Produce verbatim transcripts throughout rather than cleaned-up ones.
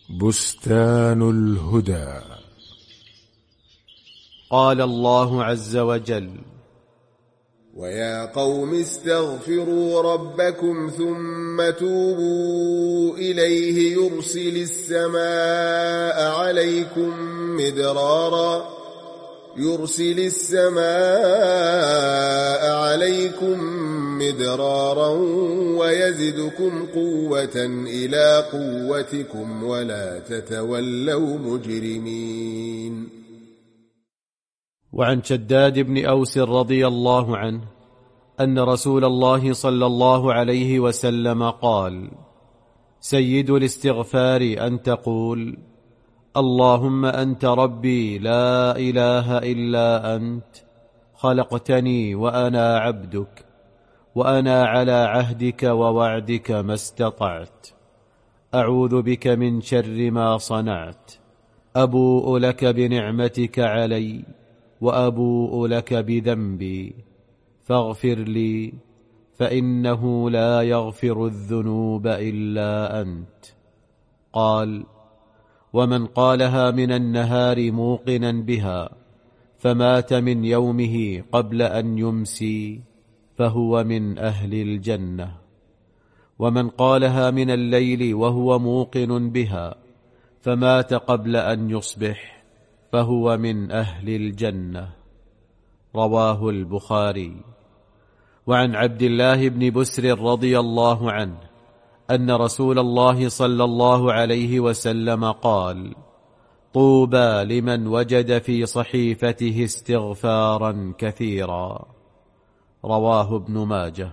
بستان الهدى. قال الله عز وجل: ويا قوم استغفروا ربكم ثم توبوا إليه يرسل السماء عليكم مدرارا يرسل السماء عليكم مدرارا ويزدكم قوة إلى قوتكم ولا تتولوا مجرمين. وعن شداد بن أوس رضي الله عنه أن رسول الله صلى الله عليه وسلم قال: سيد الاستغفار أن تقول: اللهم أنت ربي لا إله إلا أنت، خلقتني وأنا عبدك، وأنا على عهدك ووعدك ما استطعت، أعوذ بك من شر ما صنعت، أبوء لك بنعمتك علي وأبوء لك بذنبي فاغفر لي فإنه لا يغفر الذنوب إلا أنت. قال: ومن قالها من النهار موقنا بها فمات من يومه قبل أن يمسي فهو من أهل الجنة، ومن قالها من الليل وهو موقن بها فمات قبل أن يصبح فهو من أهل الجنة. رواه البخاري. وعن عبد الله بن بسر رضي الله عنه أن رسول الله صلى الله عليه وسلم قال: طوبى لمن وجد في صحيفته استغفارا كثيرا. رواه ابن ماجه.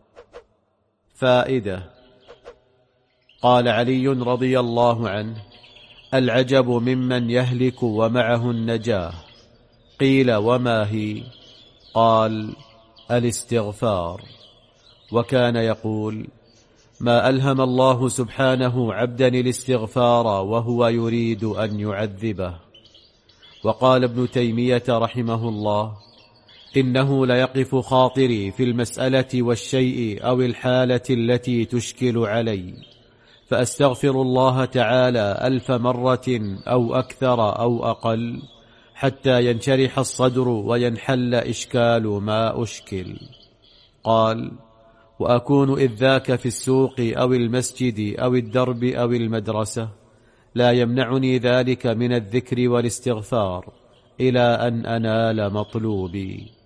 فائدة: قال علي رضي الله عنه: العجب ممن يهلك ومعه النجاة. قيل: وما هي؟ قال: الاستغفار. وكان يقول: ما ألهم الله سبحانه عبدا الاستغفار وهو يريد أن يعذبه. وقال ابن تيمية رحمه الله: إنه ليقف خاطري في المسألة والشيء أو الحالة التي تشكل علي، فأستغفر الله تعالى ألف مرة أو أكثر أو أقل حتى ينشرح الصدر وينحل إشكال ما أشكل. قال: وأكون إذ ذاك في السوق أو المسجد أو الدرب أو المدرسة، لا يمنعني ذلك من الذكر والاستغفار إلى أن أنال مطلوبي.